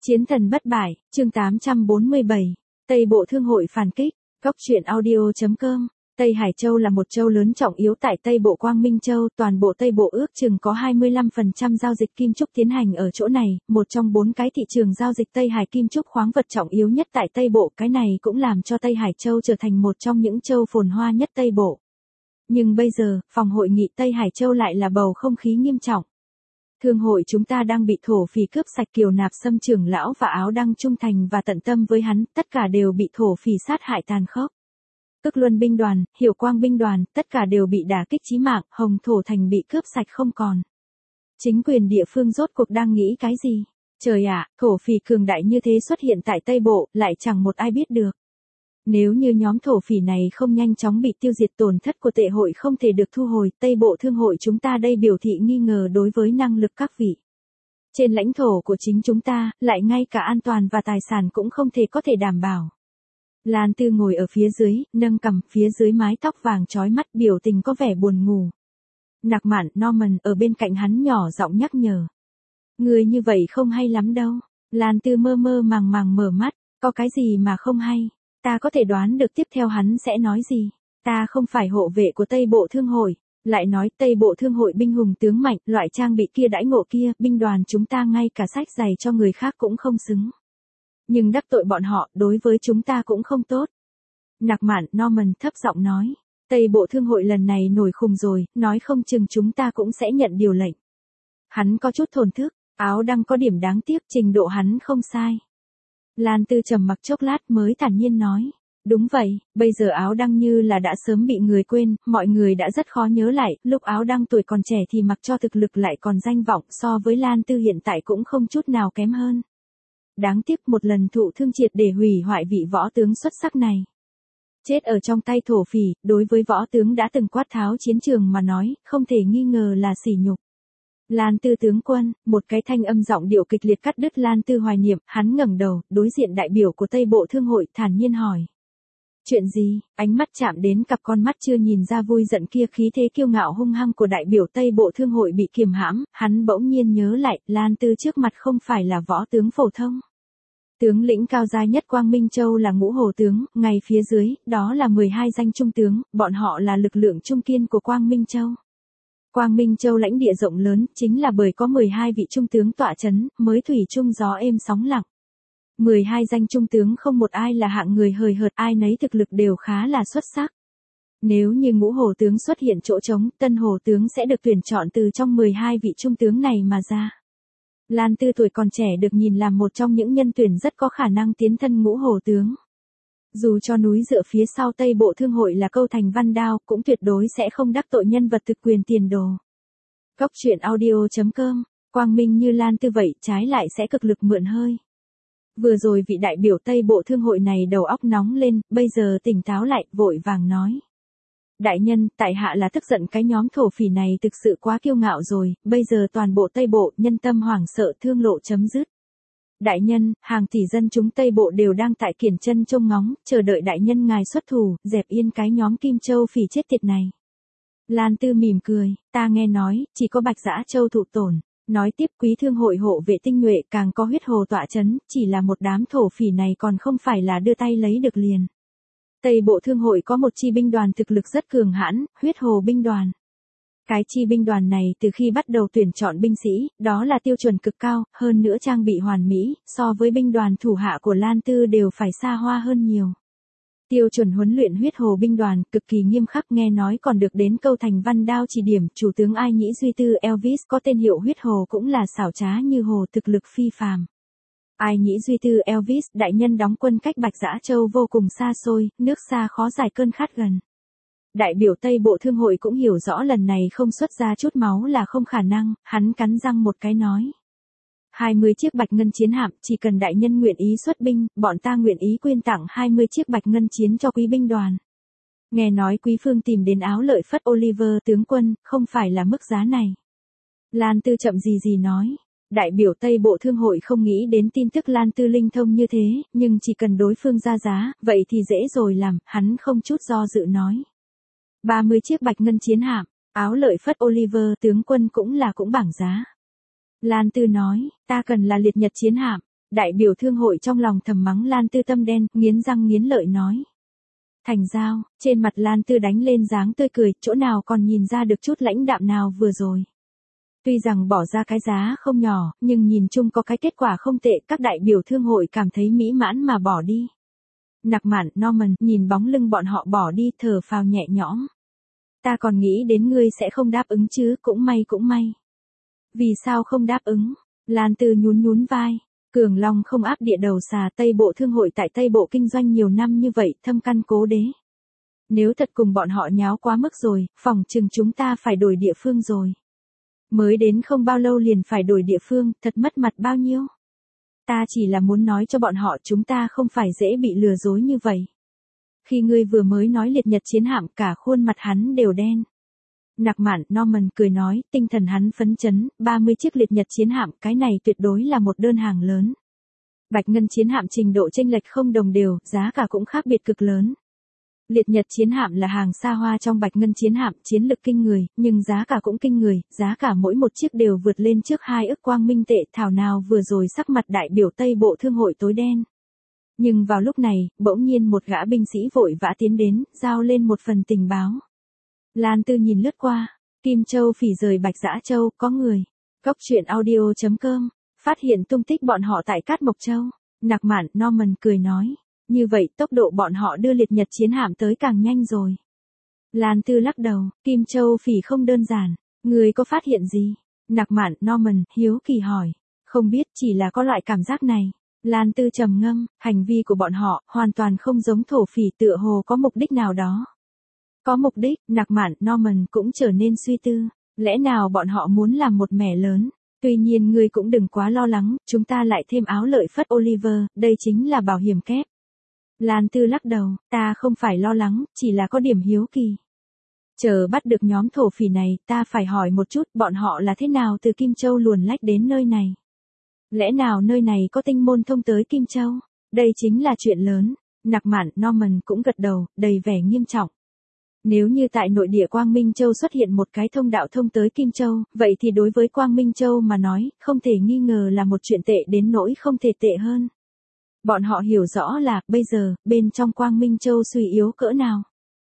Chiến thần bất bại, chương 847. Tây Bộ Thương hội phản kích. Góc truyện audio.com. Tây Hải Châu là một châu lớn trọng yếu tại Tây Bộ Quang Minh Châu, toàn bộ Tây Bộ ước chừng có 25% giao dịch kim trúc tiến hành ở chỗ này, một trong 4 cái thị trường giao dịch Tây Hải kim trúc khoáng vật trọng yếu nhất tại Tây Bộ, cái này cũng làm cho Tây Hải Châu trở thành một trong những châu phồn hoa nhất Tây Bộ. Nhưng bây giờ, phòng hội nghị Tây Hải Châu lại là bầu không khí nghiêm trọng. Thương hội chúng ta đang bị thổ phỉ cướp sạch. Kiều Nạp Sâm trưởng lão và Áo Đăng trung thành và tận tâm với hắn, tất cả đều bị thổ phỉ sát hại tàn khốc. Cực Luân binh đoàn, Hiểu Quang binh đoàn, tất cả đều bị đả kích chí mạng, Hồng Thổ thành bị cướp sạch không còn. Chính quyền địa phương rốt cuộc đang nghĩ cái gì? Trời ạ, thổ phỉ cường đại như thế xuất hiện tại Tây Bộ, lại chẳng một ai biết được. Nếu như nhóm thổ phỉ này không nhanh chóng bị tiêu diệt, tổn thất của tệ hội không thể được thu hồi, Tây Bộ Thương hội chúng ta đây biểu thị nghi ngờ đối với năng lực các vị. Trên lãnh thổ của chính chúng ta, lại ngay cả an toàn và tài sản cũng không có thể đảm bảo. Lan Tư ngồi ở phía dưới, nâng cằm, phía dưới mái tóc vàng chói mắt, biểu tình có vẻ buồn ngủ. Nặc Mạn Norman ở bên cạnh hắn nhỏ giọng nhắc nhở. Người như vậy không hay lắm đâu. Lan Tư mơ mơ màng màng mở mắt, có cái gì mà không hay? Ta có thể đoán được tiếp theo hắn sẽ nói gì. Ta không phải hộ vệ của Tây Bộ Thương hội. Lại nói Tây Bộ Thương hội binh hùng tướng mạnh, loại trang bị kia đãi ngộ kia, binh đoàn chúng ta ngay cả sách giày cho người khác cũng không xứng. Nhưng đắc tội bọn họ, đối với chúng ta cũng không tốt. Nặc Mạn Norman thấp giọng nói. Tây Bộ Thương hội lần này nổi khùng rồi, nói không chừng chúng ta cũng sẽ nhận điều lệnh. Hắn có chút thổn thức, Áo Đăng có điểm đáng tiếc, trình độ hắn không sai. Lan Tư trầm mặc chốc lát mới thản nhiên nói. Đúng vậy, bây giờ Áo Đăng như là đã sớm bị người quên, mọi người đã rất khó nhớ lại, lúc Áo Đăng tuổi còn trẻ thì mặc cho thực lực lại còn danh vọng, so với Lan Tư hiện tại cũng không chút nào kém hơn. Đáng tiếc một lần thụ thương triệt để hủy hoại vị võ tướng xuất sắc này. Chết ở trong tay thổ phỉ, đối với võ tướng đã từng quát tháo chiến trường mà nói, không thể nghi ngờ là sỉ nhục. Lan Tư tướng quân, một cái thanh âm giọng điệu kịch liệt cắt đứt Lan Tư hoài niệm, hắn ngẩng đầu, đối diện đại biểu của Tây Bộ Thương hội, thản nhiên hỏi. Chuyện gì? Ánh mắt chạm đến cặp con mắt chưa nhìn ra vui giận kia, khí thế kiêu ngạo hung hăng của đại biểu Tây Bộ Thương hội bị kiềm hãm, hắn bỗng nhiên nhớ lại, Lan Tư trước mặt không phải là võ tướng phổ thông. Tướng lĩnh cao giai nhất Quang Minh Châu là Ngũ Hổ tướng, ngay phía dưới, đó là 12 danh trung tướng, bọn họ là lực lượng trung kiên của Quang Minh Châu. Quang Minh Châu lãnh địa rộng lớn, chính là bởi có 12 vị trung tướng tọa chấn, mới thủy chung gió êm sóng lặng. 12 danh trung tướng không một ai là hạng người hời hợt, ai nấy thực lực đều khá là xuất sắc. Nếu như Ngũ Hổ tướng xuất hiện chỗ trống, Tân Hổ tướng sẽ được tuyển chọn từ trong 12 vị trung tướng này mà ra. Lan Tư tuổi còn trẻ được nhìn làm một trong những nhân tuyển rất có khả năng tiến thân Ngũ Hổ tướng. Dù cho núi dựa phía sau Tây Bộ Thương hội là Câu Thành Văn Đao, cũng tuyệt đối sẽ không đắc tội nhân vật thực quyền tiền đồ. Góc truyện audio.com, quang minh như Lan Tư vậy, trái lại sẽ cực lực mượn hơi. Vừa rồi vị đại biểu Tây Bộ Thương hội này đầu óc nóng lên, bây giờ tỉnh táo lại, vội vàng nói. Đại nhân, tại hạ là tức giận cái nhóm thổ phỉ này thực sự quá kiêu ngạo rồi, bây giờ toàn bộ Tây Bộ, nhân tâm hoảng sợ, thương lộ chấm dứt. Đại nhân, hàng tỷ dân chúng Tây Bộ đều đang tại kiển chân trông ngóng, chờ đợi đại nhân ngài xuất thủ, dẹp yên cái nhóm Kim Châu phỉ chết tiệt này. Lan Tư mỉm cười, ta nghe nói, chỉ có Bạch Dã Châu thụ tổn. Nói tiếp, quý thương hội hộ vệ tinh nhuệ càng có huyết hồ tọa chấn, chỉ là một đám thổ phỉ này còn không phải là đưa tay lấy được liền. Tây Bộ Thương hội có một chi binh đoàn thực lực rất cường hãn, huyết hồ binh đoàn. Cái chi binh đoàn này từ khi bắt đầu tuyển chọn binh sĩ, đó là tiêu chuẩn cực cao, hơn nữa trang bị hoàn mỹ, so với binh đoàn thủ hạ của Lan Tư đều phải xa hoa hơn nhiều. Tiêu chuẩn huấn luyện huyết hồ binh đoàn cực kỳ nghiêm khắc, nghe nói còn được đến Câu Thành Văn Đao chỉ điểm, chủ tướng Ai Nhĩ Duy Tư Elvis có tên hiệu huyết hồ cũng là xảo trá như hồ, thực lực phi phàm. Ai Nhĩ Duy Tư Elvis đại nhân đóng quân cách Bạch Dã Châu vô cùng xa xôi, nước xa khó giải cơn khát gần. Đại biểu Tây Bộ Thương hội cũng hiểu rõ lần này không xuất ra chút máu là không khả năng, hắn cắn răng một cái nói. 20 chiếc bạch ngân chiến hạm, chỉ cần đại nhân nguyện ý xuất binh, bọn ta nguyện ý quyên tặng 20 chiếc bạch ngân chiến cho quý binh đoàn. Nghe nói quý phương tìm đến Áo Lợi Phất Oliver tướng quân, không phải là mức giá này. Lan Tư chậm gì nói. Đại biểu Tây Bộ Thương hội không nghĩ đến tin tức Lan Tư linh thông như thế, nhưng chỉ cần đối phương ra giá, vậy thì dễ rồi làm, hắn không chút do dự nói. 30 chiếc bạch ngân chiến hạm, Áo Lợi Phất Oliver tướng quân cũng bảng giá. Lan Tư nói, ta cần là liệt nhật chiến hạm. Đại biểu thương hội trong lòng thầm mắng Lan Tư tâm đen, nghiến răng nghiến lợi nói. Thành giao, trên mặt Lan Tư đánh lên dáng tươi cười, chỗ nào còn nhìn ra được chút lãnh đạm nào vừa rồi. Tuy rằng bỏ ra cái giá không nhỏ, nhưng nhìn chung có cái kết quả không tệ, các đại biểu thương hội cảm thấy mỹ mãn mà bỏ đi. Nặc Mạn, Norman, nhìn bóng lưng bọn họ bỏ đi, thở phào nhẹ nhõm. Ta còn nghĩ đến ngươi sẽ không đáp ứng chứ, cũng may. Vì sao không đáp ứng? Lan Tư nhún vai. Cường Long không áp địa đầu xà, Tây Bộ thương hội tại Tây Bộ kinh doanh nhiều năm như vậy, thâm căn cố đế. Nếu thật cùng bọn họ nháo quá mức rồi, phỏng chừng chúng ta phải đổi địa phương rồi. Mới đến không bao lâu liền phải đổi địa phương, thật mất mặt bao nhiêu. Ta chỉ là muốn nói cho bọn họ chúng ta không phải dễ bị lừa dối như vậy. Khi ngươi vừa mới nói liệt nhật chiến hạm, cả khuôn mặt hắn đều đen. Nặc Mạn, Norman cười nói, tinh thần hắn phấn chấn, 30 chiếc liệt nhật chiến hạm, cái này tuyệt đối là một đơn hàng lớn. Bạch ngân chiến hạm trình độ chênh lệch không đồng đều, giá cả cũng khác biệt cực lớn. Liệt nhật chiến hạm là hàng xa hoa trong bạch ngân chiến hạm, chiến lực kinh người, nhưng giá cả cũng kinh người, giá cả mỗi một chiếc đều vượt lên trước 2 ức quang minh tệ, thảo nào vừa rồi sắc mặt đại biểu Tây Bộ thương hội tối đen. Nhưng vào lúc này, bỗng nhiên một gã binh sĩ vội vã tiến đến, giao lên một phần tình báo. Lan Tư nhìn lướt qua, Kim Châu Phỉ rời Bạch Dã Châu, có người. Góc truyện audio.com, phát hiện tung tích bọn họ tại Cát Mộc Châu. Nặc Mạn, Norman cười nói, như vậy tốc độ bọn họ đưa liệt nhật chiến hạm tới càng nhanh rồi. Lan Tư lắc đầu, Kim Châu Phỉ không đơn giản, người có phát hiện gì? Nặc Mạn, Norman, hiếu kỳ hỏi, không biết, chỉ là có loại cảm giác này. Lan Tư trầm ngâm, hành vi của bọn họ hoàn toàn không giống thổ phỉ, tựa hồ có mục đích nào đó. Có mục đích, Nặc Mạn, Norman cũng trở nên suy tư, lẽ nào bọn họ muốn làm một mẻ lớn? Tuy nhiên ngươi cũng đừng quá lo lắng, chúng ta lại thêm áo lợi phất Oliver, đây chính là bảo hiểm kép. Lan Tư lắc đầu, ta không phải lo lắng, chỉ là có điểm hiếu kỳ. Chờ bắt được nhóm thổ phỉ này, ta phải hỏi một chút bọn họ là thế nào từ Kim Châu luồn lách đến nơi này. Lẽ nào nơi này có tinh môn thông tới Kim Châu? Đây chính là chuyện lớn. Nặc Mạn, Norman cũng gật đầu, đầy vẻ nghiêm trọng. Nếu như tại nội địa Quang Minh Châu xuất hiện một cái thông đạo thông tới Kim Châu, vậy thì đối với Quang Minh Châu mà nói, không thể nghi ngờ là một chuyện tệ đến nỗi không thể tệ hơn. Bọn họ hiểu rõ là, bây giờ, bên trong Quang Minh Châu suy yếu cỡ nào.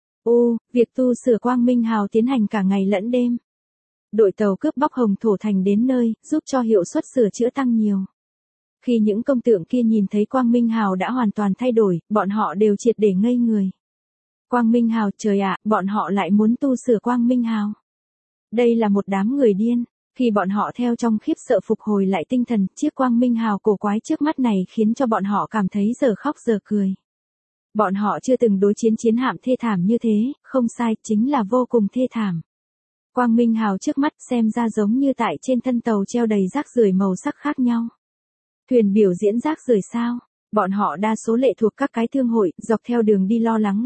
Việc tu sửa Quang Minh Hào tiến hành cả ngày lẫn đêm. Đội tàu cướp bóc Hồng Thổ Thành đến nơi, giúp cho hiệu suất sửa chữa tăng nhiều. Khi những công tượng kia nhìn thấy Quang Minh Hào đã hoàn toàn thay đổi, bọn họ đều triệt để ngây người. Quang Minh Hào, trời ạ, bọn họ lại muốn tu sửa Quang Minh Hào. Đây là một đám người điên. Khi bọn họ theo trong khiếp sợ phục hồi lại tinh thần, chiếc Quang Minh Hào cổ quái trước mắt này khiến cho bọn họ cảm thấy giờ khóc giờ cười. Bọn họ chưa từng đối chiến chiến hạm thê thảm như thế, không sai, chính là vô cùng thê thảm. Quang Minh Hào trước mắt xem ra giống như tại trên thân tàu treo đầy rác rưởi màu sắc khác nhau. Thuyền biểu diễn rác rưởi sao? Bọn họ đa số lệ thuộc các cái thương hội, dọc theo đường đi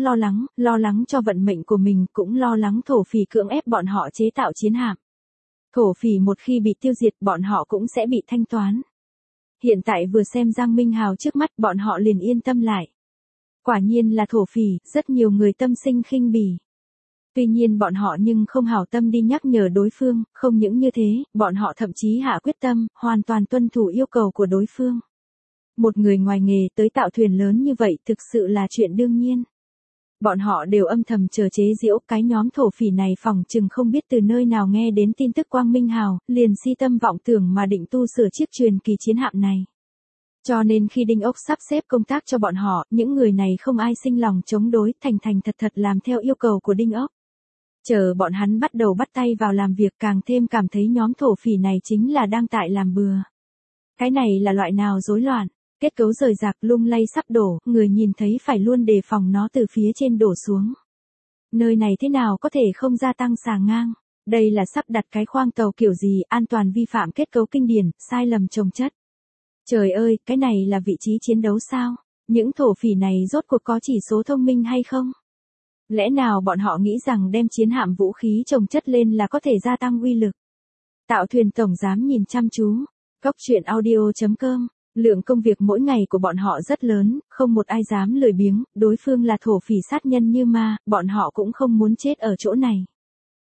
lo lắng cho vận mệnh của mình, cũng lo lắng thổ phỉ cưỡng ép bọn họ chế tạo chiến hạm. Thổ phỉ một khi bị tiêu diệt, bọn họ cũng sẽ bị thanh toán. Hiện tại vừa xem Giang Minh Hào trước mắt, bọn họ liền yên tâm lại. Quả nhiên là thổ phỉ, rất nhiều người tâm sinh khinh bỉ. Tuy nhiên bọn họ nhưng không hảo tâm đi nhắc nhở đối phương, không những như thế, bọn họ thậm chí hạ quyết tâm, hoàn toàn tuân thủ yêu cầu của đối phương. Một người ngoài nghề tới tạo thuyền lớn như vậy thực sự là chuyện đương nhiên. Bọn họ đều âm thầm chờ chế giễu, cái nhóm thổ phỉ này phỏng chừng không biết từ nơi nào nghe đến tin tức Quang Minh Hào, liền si tâm vọng tưởng mà định tu sửa chiếc truyền kỳ chiến hạm này. Cho nên khi Đinh Ốc sắp xếp công tác cho bọn họ, những người này không ai sinh lòng chống đối, thành thật làm theo yêu cầu của Đinh Ốc. Chờ bọn hắn bắt đầu bắt tay vào làm việc, càng thêm cảm thấy nhóm thổ phỉ này chính là đang tại làm bừa. Cái này là loại nào rối loạn, kết cấu rời rạc lung lay sắp đổ, người nhìn thấy phải luôn đề phòng nó từ phía trên đổ xuống. Nơi này thế nào có thể không gia tăng xà ngang? Đây là sắp đặt cái khoang tàu kiểu gì, an toàn vi phạm kết cấu kinh điển, sai lầm chồng chất. Trời ơi, cái này là vị trí chiến đấu sao? Những thổ phỉ này rốt cuộc có chỉ số thông minh hay không? Lẽ nào bọn họ nghĩ rằng đem chiến hạm vũ khí chồng chất lên là có thể gia tăng uy lực? Tạo thuyền tổng giám nhìn chăm chú. Góc truyện audio.com. Lượng công việc mỗi ngày của bọn họ rất lớn, không một ai dám lười biếng, đối phương là thổ phỉ sát nhân như ma, bọn họ cũng không muốn chết ở chỗ này.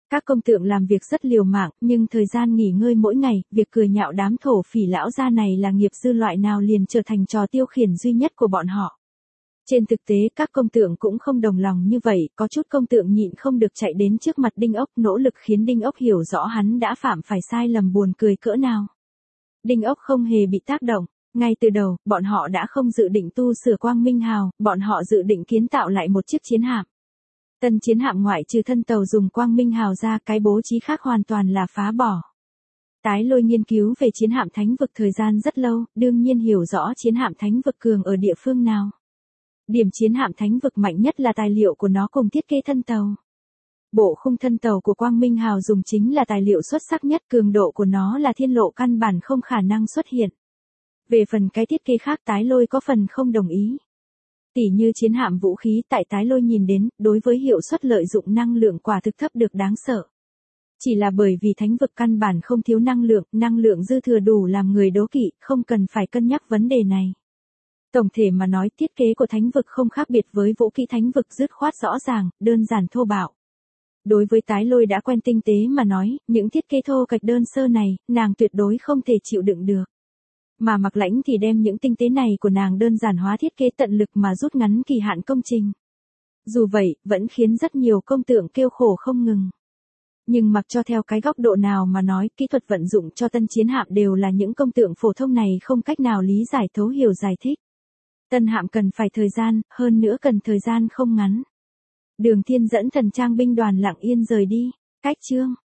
Các công tượng làm việc rất liều mạng, nhưng thời gian nghỉ ngơi mỗi ngày, việc cười nhạo đám thổ phỉ lão gia này là nghiệp dư loại nào liền trở thành trò tiêu khiển duy nhất của bọn họ. Trên thực tế các công tượng cũng không đồng lòng như vậy, có chút công tượng nhịn không được chạy đến trước mặt Đinh Ốc nỗ lực khiến Đinh Ốc hiểu rõ hắn đã phạm phải sai lầm buồn cười cỡ nào. Đinh Ốc không hề bị tác động, ngay từ đầu, bọn họ đã không dự định tu sửa Quang Minh Hào, bọn họ dự định kiến tạo lại một chiếc chiến hạm. Tân chiến hạm ngoại trừ thân tàu dùng Quang Minh Hào ra, cái bố trí khác hoàn toàn là phá bỏ. Tái Lôi nghiên cứu về chiến hạm thánh vực thời gian rất lâu, đương nhiên hiểu rõ chiến hạm thánh vực cường ở địa phương nào. Điểm chiến hạm thánh vực mạnh nhất là tài liệu của nó cùng thiết kế thân tàu. Bộ khung thân tàu của Quang Minh Hào dùng chính là tài liệu xuất sắc nhất, cường độ của nó là thiên lộ căn bản không khả năng xuất hiện. Về phần cái thiết kế khác Tái Lôi có phần không đồng ý. Tỉ như chiến hạm vũ khí tại Tái Lôi nhìn đến, đối với hiệu suất lợi dụng năng lượng quả thực thấp được đáng sợ. Chỉ là bởi vì thánh vực căn bản không thiếu năng lượng dư thừa đủ làm người đố kỵ, không cần phải cân nhắc vấn đề này. Tổng thể mà nói thiết kế của thánh vực không khác biệt với vũ khí thánh vực, dứt khoát rõ ràng, đơn giản thô bạo. Đối với Tái Lôi đã quen tinh tế mà nói, những thiết kế thô kệch đơn sơ này, nàng tuyệt đối không thể chịu đựng được. Mà Mạc Lãnh thì đem những tinh tế này của nàng đơn giản hóa thiết kế tận lực mà rút ngắn kỳ hạn công trình. Dù vậy, vẫn khiến rất nhiều công tượng kêu khổ không ngừng. Nhưng mặc cho theo cái góc độ nào mà nói, kỹ thuật vận dụng cho tân chiến hạm đều là những công tượng phổ thông này không cách nào lý giải thấu hiểu giải thích. Tân hạm cần phải thời gian, hơn nữa cần thời gian không ngắn. Đường Thiên dẫn Thần Trang binh đoàn lặng yên rời đi. Cách chương